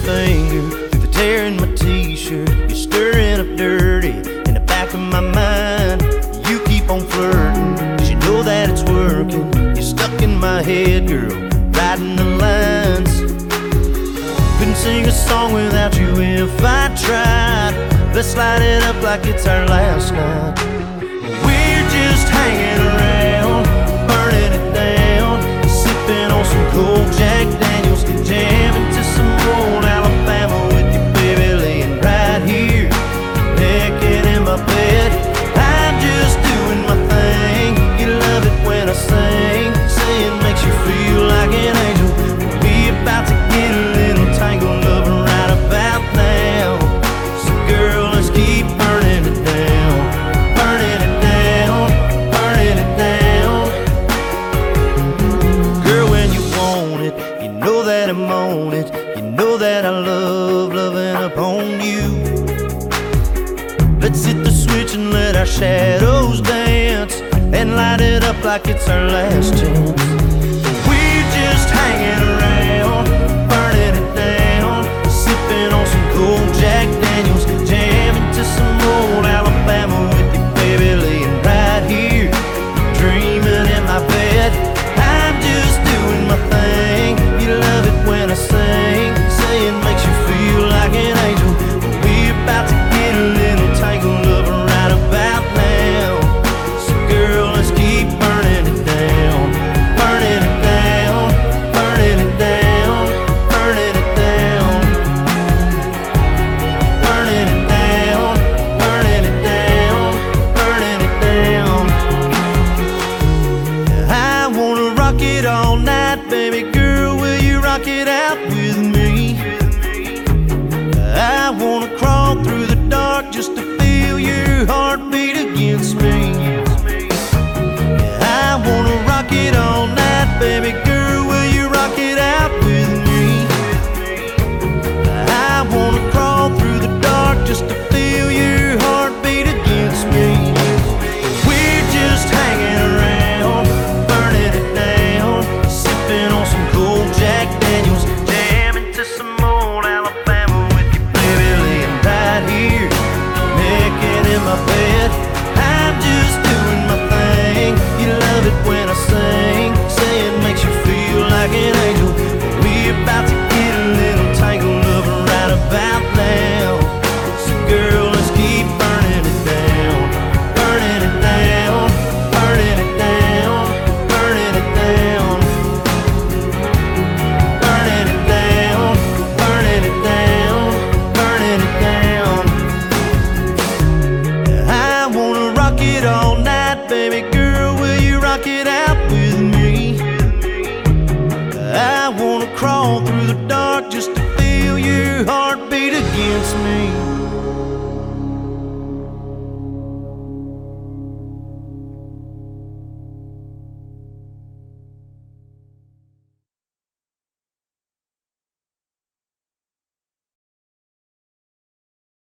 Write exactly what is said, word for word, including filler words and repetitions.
finger through the tear in my t-shirt. You're stirring up dirty in the back of my mind. You keep on flirting, cause you know that it's working. You're stuck in my head, girl, writing the lines. Couldn't sing a song without you if I tried. Let's light it up like it's our last night. We're just hanging around, burning it down, sipping on some cold Jack Daniels, jamming to some old Alabama with you, baby, laying right here, naked in my bed. I'm just doing my thing. You love it when I sing, saying makes you feel like an angel. We about to get a little tangled up right about now. So girl, let's keep burning it down, burning it down, burning it down. Girl, when you want it, you know that I'm on it. You know that I love loving upon you. Let's hit the switch and let our shadows dance, and light it up like it's our last chance. We're just hanging around, burning it down, sipping on some cold Jack Daniels, jamming to some old Alabama with you, baby, laying right here, dreaming in my bed. I'm just doing my thing. You love it when I sing, saying makes you feel like an angel. We're about to get a little tangled up right about now. So girl, let's keep burning it down, burning it down, burning it down, burning it down, burning it down, burning it down, burning it down. I wanna rock it all night, baby girl, will you rock it out with me? I wanna crawl through the dark just to feel your heartbeat against me. I wanna rock it all night, baby girl, will you rock it out with me? I wanna crawl through the dark just to feel your heartbeat against me. We're just hanging around, burning it down, sipping on some cold Jack Daniels, jamming to some old Alabama with you, baby, laying right here, naked in my bed. I'm just doing my thing. You love it when I sing, saying makes you feel like an angel. We're about to get a little tangled up right about now. So girl, let's keep burning it down, burning it down, burning it down, burning it down, burning it down, burning it down, burning it down. I wanna rock it all night, baby girl, will you rock it out with me? I wanna crawl through the dark just to feel your heartbeat against me.